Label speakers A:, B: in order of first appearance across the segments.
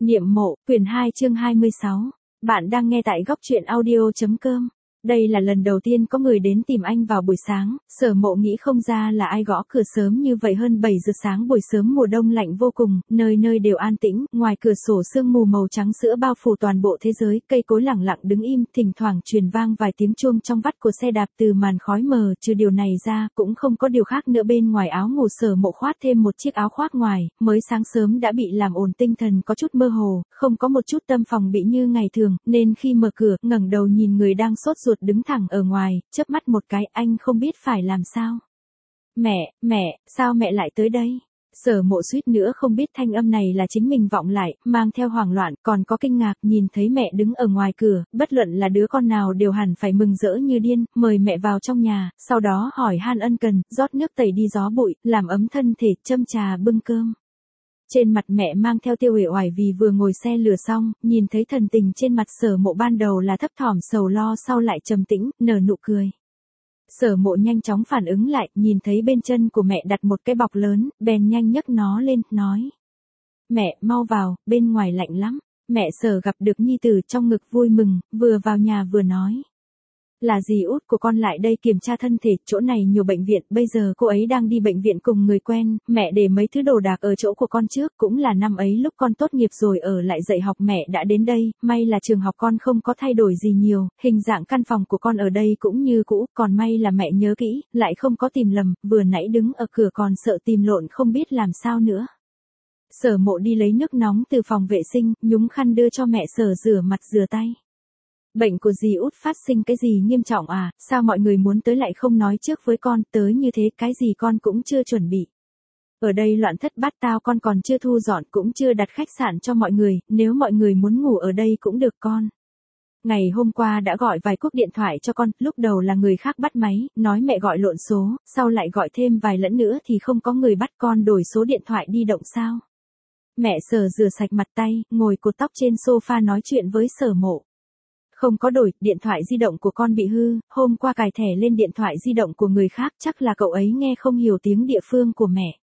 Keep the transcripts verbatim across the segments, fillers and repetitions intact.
A: Niệm mộ, quyển hai chương hai mươi sáu. Bạn đang nghe tại góc truyện audio.com. Đây là lần đầu tiên có người đến tìm anh vào buổi sáng, Sở Mộ nghĩ không ra là ai gõ cửa sớm như vậy. Hơn bảy giờ sáng buổi sớm mùa đông lạnh vô cùng, nơi nơi đều an tĩnh, ngoài cửa sổ sương mù màu trắng sữa bao phủ toàn bộ thế giới, cây cối lặng lặng đứng im, thỉnh thoảng truyền vang vài tiếng chuông trong vắt của xe đạp từ màn khói mờ. Trừ điều này ra, cũng không có điều khác nữa. Bên ngoài áo ngủ Sở Mộ khoác thêm một chiếc áo khoác ngoài, mới sáng sớm đã bị làm ồn tinh thần có chút mơ hồ, không có một chút tâm phòng bị như ngày thường, nên khi mở cửa, ngẩng đầu nhìn người đang sốt ruột đứng thẳng ở ngoài, chớp mắt một cái, anh không biết phải làm sao. Mẹ, mẹ, sao mẹ lại tới đây? Sở Mộ suýt nữa không biết thanh âm này là chính mình vọng lại, mang theo hoảng loạn, còn có kinh ngạc. Nhìn thấy mẹ đứng ở ngoài cửa, bất luận là đứa con nào đều hẳn phải mừng rỡ như điên, mời mẹ vào trong nhà, sau đó hỏi han ân cần, rót nước tẩy đi gió bụi, làm ấm thân thể, châm trà bưng cơm. Trên mặt mẹ mang theo tiêu uể oải vì vừa ngồi xe lửa xong, nhìn thấy thần tình trên mặt Sở Mộ ban đầu là thấp thỏm sầu lo, sau lại trầm tĩnh, nở nụ cười. Sở Mộ nhanh chóng phản ứng lại, nhìn thấy bên chân của mẹ đặt một cái bọc lớn, bèn nhanh nhấc nó lên, nói. Mẹ, mau vào, bên ngoài lạnh lắm. Mẹ Sở gặp được nhi tử trong ngực vui mừng, vừa vào nhà vừa nói. Là dì út của con lại đây kiểm tra thân thể, chỗ này nhiều bệnh viện, bây giờ cô ấy đang đi bệnh viện cùng người quen, mẹ để mấy thứ đồ đạc ở chỗ của con trước, cũng là năm ấy lúc con tốt nghiệp rồi ở lại dạy học mẹ đã đến đây, may là trường học con không có thay đổi gì nhiều, hình dạng căn phòng của con ở đây cũng như cũ, còn may là mẹ nhớ kỹ, lại không có tìm lầm, vừa nãy đứng ở cửa còn sợ tìm lộn không biết làm sao nữa. Sở Mộ đi lấy nước nóng từ phòng vệ sinh, nhúng khăn đưa cho mẹ Sở rửa mặt rửa tay. Bệnh của dì út phát sinh cái gì nghiêm trọng à, sao mọi người muốn tới lại không nói trước với con, tới như thế cái gì con cũng chưa chuẩn bị. Ở đây loạn thất bát tao, con còn chưa thu dọn cũng chưa đặt khách sạn cho mọi người, nếu mọi người muốn ngủ ở đây cũng được con. Ngày hôm qua đã gọi vài cuộc điện thoại cho con, lúc đầu là người khác bắt máy, nói mẹ gọi lộn số, sau lại gọi thêm vài lẫn nữa thì không có người bắt, con đổi số điện thoại di động sao. Mẹ Sở rửa sạch mặt tay, ngồi cột tóc trên sofa nói chuyện với Sở Mộ. Không có đổi, điện thoại di động của con bị hư, hôm qua cài thẻ lên điện thoại di động của người khác, chắc là cậu ấy nghe không hiểu tiếng địa phương của mẹ.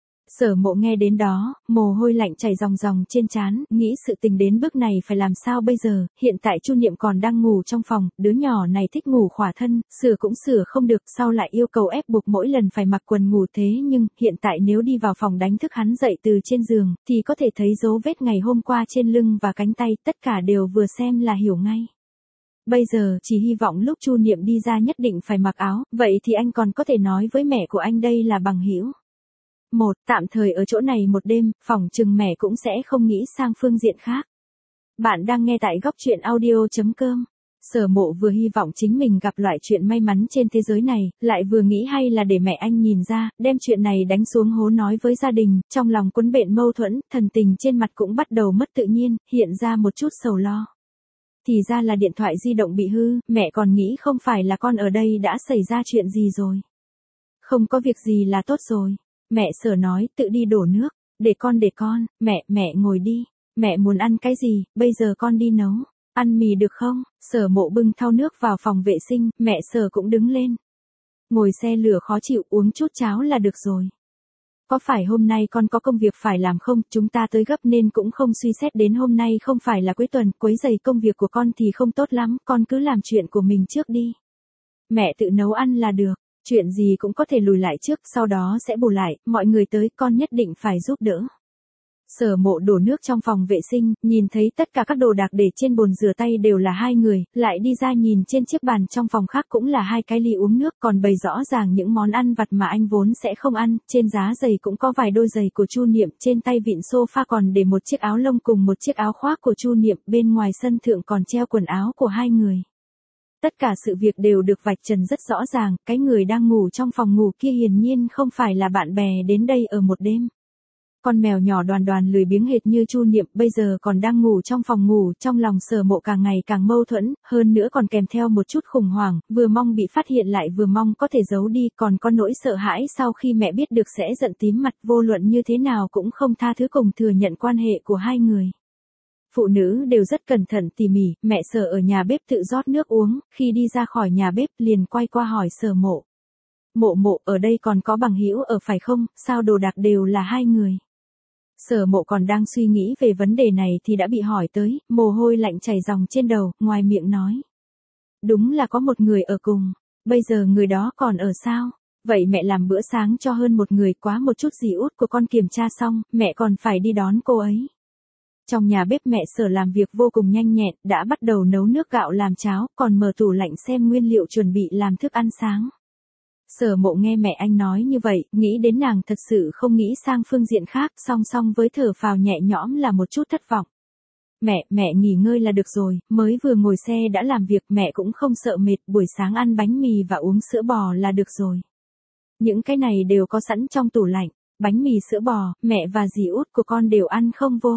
A: Sở Mộ nghe đến đó, mồ hôi lạnh chảy ròng ròng trên trán, nghĩ sự tình đến bước này phải làm sao bây giờ, hiện tại Chu Niệm còn đang ngủ trong phòng, đứa nhỏ này thích ngủ khỏa thân, sửa cũng sửa không được, sau lại yêu cầu ép buộc mỗi lần phải mặc quần ngủ, thế nhưng, hiện tại nếu đi vào phòng đánh thức hắn dậy từ trên giường, thì có thể thấy dấu vết ngày hôm qua trên lưng và cánh tay, tất cả đều vừa xem là hiểu ngay. Bây giờ chỉ hy vọng lúc Chu Niệm đi ra nhất định phải mặc áo, vậy thì anh còn có thể nói với mẹ của anh đây là bằng hữu. Một, tạm thời ở chỗ này một đêm, phỏng chừng mẹ cũng sẽ không nghĩ sang phương diện khác. Bạn đang nghe tại góc truyện audio.com. Sở Mộ vừa hy vọng chính mình gặp loại chuyện may mắn trên thế giới này, lại vừa nghĩ hay là để mẹ anh nhìn ra, đem chuyện này đánh xuống hố nói với gia đình, trong lòng quấn bện mâu thuẫn, thần tình trên mặt cũng bắt đầu mất tự nhiên, hiện ra một chút sầu lo. Thì ra là điện thoại di động bị hư, mẹ còn nghĩ không phải là con ở đây đã xảy ra chuyện gì rồi. Không có việc gì là tốt rồi. Mẹ Sở nói, tự đi đổ nước, để con để con, mẹ, mẹ ngồi đi, mẹ muốn ăn cái gì, bây giờ con đi nấu, ăn mì được không? Sở Mộ bưng thau nước vào phòng vệ sinh, mẹ Sở cũng đứng lên. Ngồi xe lửa khó chịu, uống chút cháo là được rồi. Có phải hôm nay con có công việc phải làm không, chúng ta tới gấp nên cũng không suy xét đến hôm nay không phải là cuối tuần, quấy rầy công việc của con thì không tốt lắm, con cứ làm chuyện của mình trước đi. Mẹ tự nấu ăn là được, chuyện gì cũng có thể lùi lại trước, sau đó sẽ bù lại, mọi người tới con nhất định phải giúp đỡ. Sở Mộ đổ nước trong phòng vệ sinh, nhìn thấy tất cả các đồ đạc để trên bồn rửa tay đều là hai người, lại đi ra nhìn trên chiếc bàn trong phòng khác cũng là hai cái ly uống nước, còn bày rõ ràng những món ăn vặt mà anh vốn sẽ không ăn, trên giá giày cũng có vài đôi giày của Chu Niệm, trên tay vịn sofa còn để một chiếc áo lông cùng một chiếc áo khoác của Chu Niệm, bên ngoài sân thượng còn treo quần áo của hai người. Tất cả sự việc đều được vạch trần rất rõ ràng, cái người đang ngủ trong phòng ngủ kia hiển nhiên không phải là bạn bè đến đây ở một đêm. Con mèo nhỏ Đoàn Đoàn lười biếng hệt như Chu Niệm bây giờ còn đang ngủ trong phòng ngủ, trong lòng Sở Mộ càng ngày càng mâu thuẫn, hơn nữa còn kèm theo một chút khủng hoảng, vừa mong bị phát hiện lại vừa mong có thể giấu đi, còn có nỗi sợ hãi sau khi mẹ biết được sẽ giận tím mặt, vô luận như thế nào cũng không tha thứ cùng thừa nhận quan hệ của hai người. Phụ nữ đều rất cẩn thận tỉ mỉ, mẹ Sở ở nhà bếp tự rót nước uống, khi đi ra khỏi nhà bếp liền quay qua hỏi Sở Mộ. Mộ Mộ, ở đây còn có bằng hữu ở phải không, sao đồ đạc đều là hai người. Sở Mộ còn đang suy nghĩ về vấn đề này thì đã bị hỏi tới, mồ hôi lạnh chảy ròng trên đầu, ngoài miệng nói. Đúng là có một người ở cùng, bây giờ người đó còn ở sao? Vậy mẹ làm bữa sáng cho hơn một người, quá một chút dì út của con kiểm tra xong, mẹ còn phải đi đón cô ấy. Trong nhà bếp mẹ Sở làm việc vô cùng nhanh nhẹn, đã bắt đầu nấu nước gạo làm cháo, còn mở tủ lạnh xem nguyên liệu chuẩn bị làm thức ăn sáng. Sở Mộ nghe mẹ anh nói như vậy, nghĩ đến nàng thật sự không nghĩ sang phương diện khác, song song với thở phào nhẹ nhõm là một chút thất vọng. Mẹ, mẹ nghỉ ngơi là được rồi, mới vừa ngồi xe đã làm việc, mẹ cũng không sợ mệt, buổi sáng ăn bánh mì và uống sữa bò là được rồi. Những cái này đều có sẵn trong tủ lạnh, bánh mì sữa bò, mẹ và dì út của con đều ăn không vô.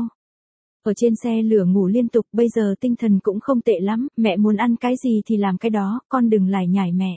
A: Ở trên xe lửa ngủ liên tục, bây giờ tinh thần cũng không tệ lắm, mẹ muốn ăn cái gì thì làm cái đó, con đừng lải nhải mẹ.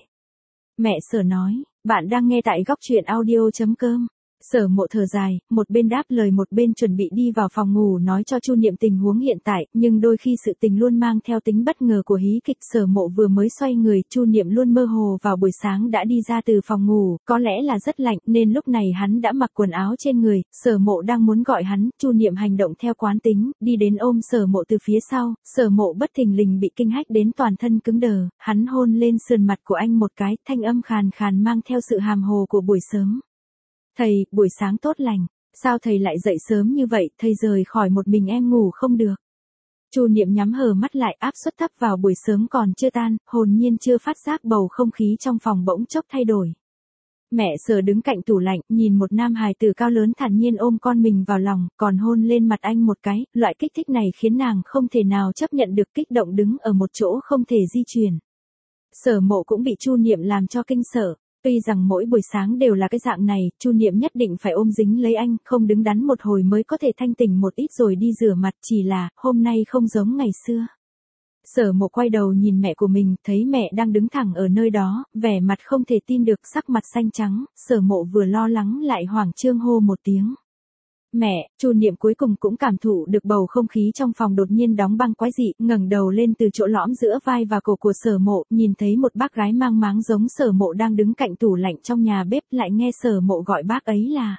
A: Mẹ Sở nói, bạn đang nghe tại góc truyện audio.com. Sở Mộ thở dài, một bên đáp lời một bên chuẩn bị đi vào phòng ngủ nói cho Chu Niệm tình huống hiện tại, nhưng đôi khi sự tình luôn mang theo tính bất ngờ của hí kịch. Sở Mộ vừa mới xoay người, Chu Niệm luôn mơ hồ vào buổi sáng đã đi ra từ phòng ngủ, có lẽ là rất lạnh nên lúc này hắn đã mặc quần áo trên người. Sở Mộ đang muốn gọi hắn, Chu Niệm hành động theo quán tính, đi đến ôm Sở Mộ từ phía sau. Sở Mộ bất thình lình bị kinh hách đến toàn thân cứng đờ, hắn hôn lên sườn mặt của anh một cái, thanh âm khàn khàn mang theo sự hàm hồ của buổi sớm. Thầy, buổi sáng tốt lành, sao thầy lại dậy sớm như vậy, thầy rời khỏi một mình em ngủ không được. Chu Niệm nhắm hờ mắt lại, áp suất thấp vào buổi sớm còn chưa tan, hồn nhiên chưa phát giác bầu không khí trong phòng bỗng chốc thay đổi. Mẹ Sở đứng cạnh tủ lạnh, nhìn một nam hài tử cao lớn thản nhiên ôm con mình vào lòng, còn hôn lên mặt anh một cái, loại kích thích này khiến nàng không thể nào chấp nhận được, kích động đứng ở một chỗ không thể di chuyển. Sở Mộ cũng bị Chu Niệm làm cho kinh sợ. Tuy rằng mỗi buổi sáng đều là cái dạng này, Chu Niệm nhất định phải ôm dính lấy anh, không đứng đắn một hồi mới có thể thanh tỉnh một ít rồi đi rửa mặt, chỉ là, hôm nay không giống ngày xưa. Sở Mộ quay đầu nhìn mẹ của mình, thấy mẹ đang đứng thẳng ở nơi đó, vẻ mặt không thể tin được, sắc mặt xanh trắng. Sở Mộ vừa lo lắng lại hoảng trương hô một tiếng. Mẹ, Chu Niệm cuối cùng cũng cảm thụ được bầu không khí trong phòng đột nhiên đóng băng quái dị, ngẩng đầu lên từ chỗ lõm giữa vai và cổ của Sở Mộ, nhìn thấy một bác gái mang máng giống Sở Mộ đang đứng cạnh tủ lạnh trong nhà bếp, lại nghe Sở Mộ gọi bác ấy là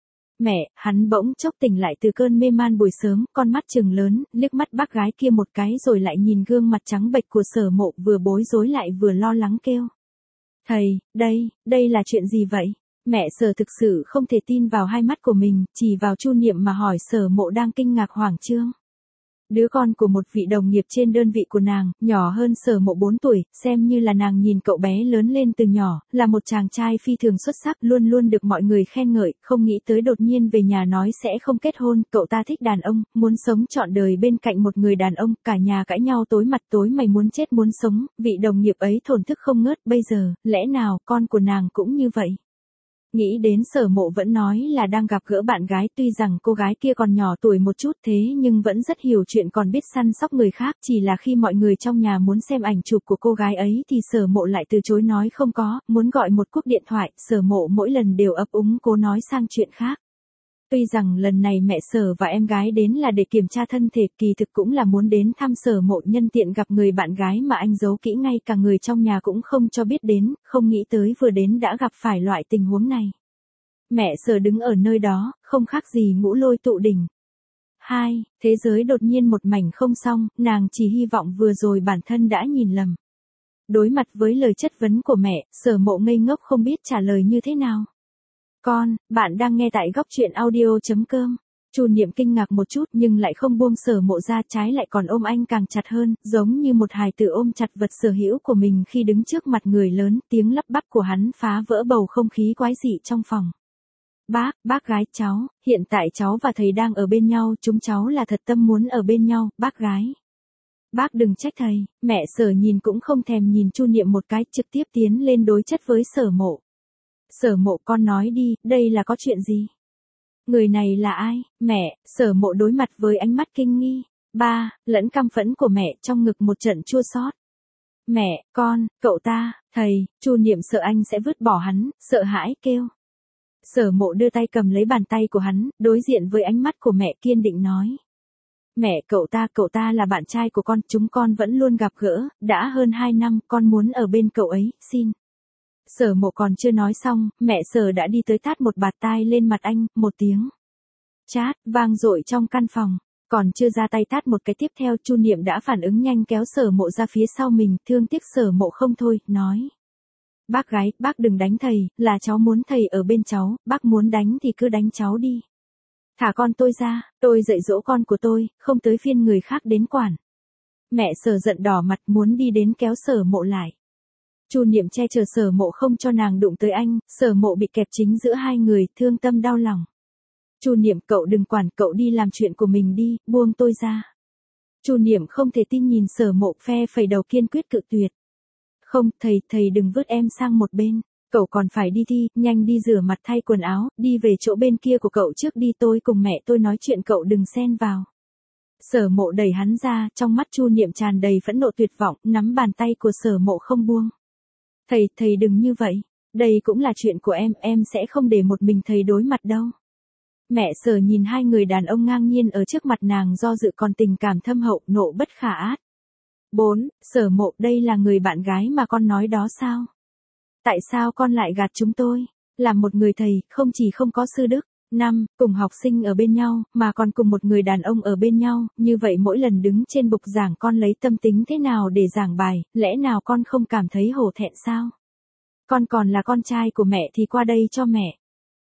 A: mẹ. Hắn bỗng chốc tỉnh lại từ cơn mê man buổi sớm, con mắt trừng lớn, liếc mắt bác gái kia một cái rồi lại nhìn gương mặt trắng bệch của Sở Mộ, vừa bối rối lại vừa lo lắng kêu. Thầy, đây, đây là chuyện gì vậy? Mẹ Sở thực sự không thể tin vào hai mắt của mình, chỉ vào Chu Niệm mà hỏi. Sở Mộ đang kinh ngạc hoảng trương. Đứa con của một vị đồng nghiệp trên đơn vị của nàng, nhỏ hơn Sở Mộ bốn tuổi, xem như là nàng nhìn cậu bé lớn lên từ nhỏ, là một chàng trai phi thường xuất sắc, luôn luôn được mọi người khen ngợi, không nghĩ tới đột nhiên về nhà nói sẽ không kết hôn, cậu ta thích đàn ông, muốn sống trọn đời bên cạnh một người đàn ông, cả nhà cãi nhau tối mặt tối mày muốn chết muốn sống, vị đồng nghiệp ấy thổn thức không ngớt, bây giờ, lẽ nào con của nàng cũng như vậy? Nghĩ đến Sở Mộ vẫn nói là đang gặp gỡ bạn gái, tuy rằng cô gái kia còn nhỏ tuổi một chút thế nhưng vẫn rất hiểu chuyện, còn biết săn sóc người khác, chỉ là khi mọi người trong nhà muốn xem ảnh chụp của cô gái ấy thì Sở Mộ lại từ chối nói không có, muốn gọi một cuộc điện thoại, Sở Mộ mỗi lần đều ấp úng cố nói sang chuyện khác. Tuy rằng lần này mẹ Sở và em gái đến là để kiểm tra thân thể, kỳ thực cũng là muốn đến thăm Sở Mộ, nhân tiện gặp người bạn gái mà anh giấu kỹ, ngay cả người trong nhà cũng không cho biết đến, không nghĩ tới vừa đến đã gặp phải loại tình huống này. Mẹ Sở đứng ở nơi đó, không khác gì ngũ lôi tụ đỉnh. Hai, thế giới đột nhiên một mảnh không xong, nàng chỉ hy vọng vừa rồi bản thân đã nhìn lầm. Đối mặt với lời chất vấn của mẹ, Sở Mộ ngây ngốc không biết trả lời như thế nào. Con, bạn đang nghe tại góc truyện audio.com. Chu Niệm kinh ngạc một chút nhưng lại không buông Sở Mộ ra, trái lại còn ôm anh càng chặt hơn, giống như một hài tử ôm chặt vật sở hữu của mình khi đứng trước mặt người lớn. Tiếng lắp bắp của hắn phá vỡ bầu không khí quái dị trong phòng. Bác, bác gái, cháu, hiện tại cháu và thầy đang ở bên nhau, chúng cháu là thật tâm muốn ở bên nhau, bác gái. Bác đừng trách thầy. Mẹ Sở nhìn cũng không thèm nhìn Chu Niệm một cái, trực tiếp tiến lên đối chất với Sở Mộ. Sở Mộ, con nói đi, đây là có chuyện gì? Người này là ai? Mẹ. Sở Mộ đối mặt với ánh mắt kinh nghi, ba, lẫn căm phẫn của mẹ, trong ngực một trận chua xót. Mẹ, con, cậu ta, thầy. Chu Niệm sợ anh sẽ vứt bỏ hắn, sợ hãi kêu. Sở Mộ đưa tay cầm lấy bàn tay của hắn, đối diện với ánh mắt của mẹ kiên định nói. Mẹ, cậu ta, cậu ta là bạn trai của con, chúng con vẫn luôn gặp gỡ, đã hơn hai năm, con muốn ở bên cậu ấy, xin. Sở Mộ còn chưa nói xong, mẹ Sở đã đi tới tát một bạt tai lên mặt anh, một tiếng. Chát, vang dội trong căn phòng. Còn chưa ra tay tát một cái tiếp theo, Chu Niệm đã phản ứng nhanh kéo Sở Mộ ra phía sau mình, thương tiếc Sở Mộ không thôi, nói. Bác gái, bác đừng đánh thầy, là cháu muốn thầy ở bên cháu, bác muốn đánh thì cứ đánh cháu đi. Thả con tôi ra, tôi dạy dỗ con của tôi, không tới phiên người khác đến quản. Mẹ Sở giận đỏ mặt muốn đi đến kéo Sở Mộ lại. Chu Niệm che chở Sở Mộ không cho nàng đụng tới anh, Sở Mộ bị kẹp chính giữa hai người, thương tâm đau lòng. Chu Niệm, cậu đừng quản, cậu đi làm chuyện của mình đi, buông tôi ra. Chu Niệm không thể tin nhìn Sở Mộ, phe phẩy đầu kiên quyết cự tuyệt. Không, thầy, thầy đừng vứt em sang một bên, cậu còn phải đi thi, nhanh đi rửa mặt thay quần áo, đi về chỗ bên kia của cậu trước đi, tôi cùng mẹ tôi nói chuyện, cậu đừng xen vào. Sở Mộ đẩy hắn ra, trong mắt Chu Niệm tràn đầy phẫn nộ tuyệt vọng, nắm bàn tay của Sở Mộ không buông. Thầy, thầy đừng như vậy, đây cũng là chuyện của em, em sẽ không để một mình thầy đối mặt đâu. Mẹ Sở nhìn hai người đàn ông ngang nhiên ở trước mặt nàng do dự còn tình cảm thâm hậu, nộ bất khả át. bốn. Sở Mộ, đây là người bạn gái mà con nói đó sao? Tại sao con lại gạt chúng tôi? Làm một người thầy, không chỉ không có sư đức. năm. Cùng học sinh ở bên nhau, mà còn cùng một người đàn ông ở bên nhau, như vậy mỗi lần đứng trên bục giảng con lấy tâm tính thế nào để giảng bài, lẽ nào con không cảm thấy hổ thẹn sao? Con còn là con trai của mẹ thì qua đây cho mẹ.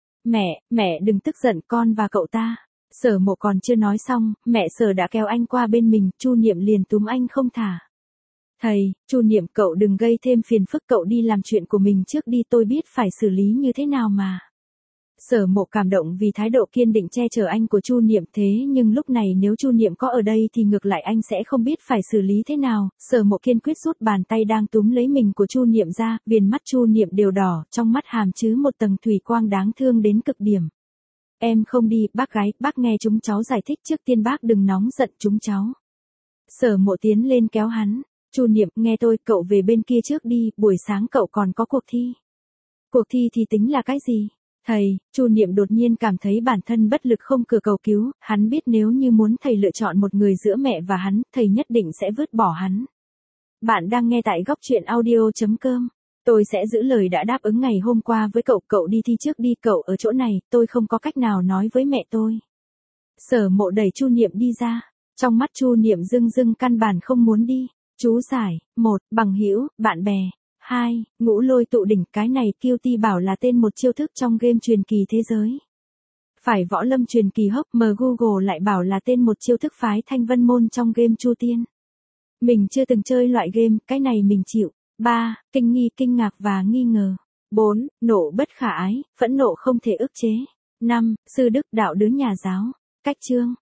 A: Mẹ, mẹ đừng tức giận, con và cậu ta. Sở Mộ còn chưa nói xong, mẹ Sở đã kéo anh qua bên mình, Chu Niệm liền túm anh không thả. Thầy, Chu Niệm, cậu đừng gây thêm phiền phức, cậu đi làm chuyện của mình trước đi, tôi biết phải xử lý như thế nào mà. Sở Mộ cảm động vì thái độ kiên định che chở anh của Chu Niệm, thế nhưng lúc này nếu Chu Niệm có ở đây thì ngược lại anh sẽ không biết phải xử lý thế nào. Sở Mộ kiên quyết rút bàn tay đang túm lấy mình của Chu Niệm ra, viền mắt Chu Niệm đều đỏ, trong mắt hàm chứa một tầng thủy quang đáng thương đến cực điểm. Em không đi, bác gái, bác nghe chúng cháu giải thích trước tiên, bác đừng nóng giận chúng cháu. Sở Mộ tiến lên kéo hắn. Chu Niệm, nghe tôi, cậu về bên kia trước đi, buổi sáng cậu còn có cuộc thi. Cuộc thi thì tính là cái gì? Thầy, Chu Niệm đột nhiên cảm thấy bản thân bất lực không cửa cầu cứu, hắn biết nếu như muốn thầy lựa chọn một người giữa mẹ và hắn, thầy nhất định sẽ vứt bỏ hắn. Bạn đang nghe tại góc truyện audio chấm com. Tôi sẽ giữ lời đã đáp ứng ngày hôm qua với cậu, cậu đi thi trước đi, cậu ở chỗ này, tôi không có cách nào nói với mẹ tôi. Sở Mộ đẩy Chu Niệm đi ra, trong mắt Chu Niệm rưng rưng căn bản không muốn đi. Chú giải, một. Bằng hữu, bạn bè. hai. Ngũ lôi tụ đỉnh, cái này Cutie bảo là tên một chiêu thức trong game truyền kỳ thế giới. Phải võ lâm truyền kỳ hốc mà Google lại bảo là tên một chiêu thức phái thanh vân môn trong game Chu Tiên. Mình chưa từng chơi loại game, cái này mình chịu. ba. Kinh nghi, kinh ngạc và nghi ngờ. bốn. Nộ bất khả ái, phẫn nộ không thể ức chế. năm. Sư đức đạo đứa nhà giáo. Cách chương.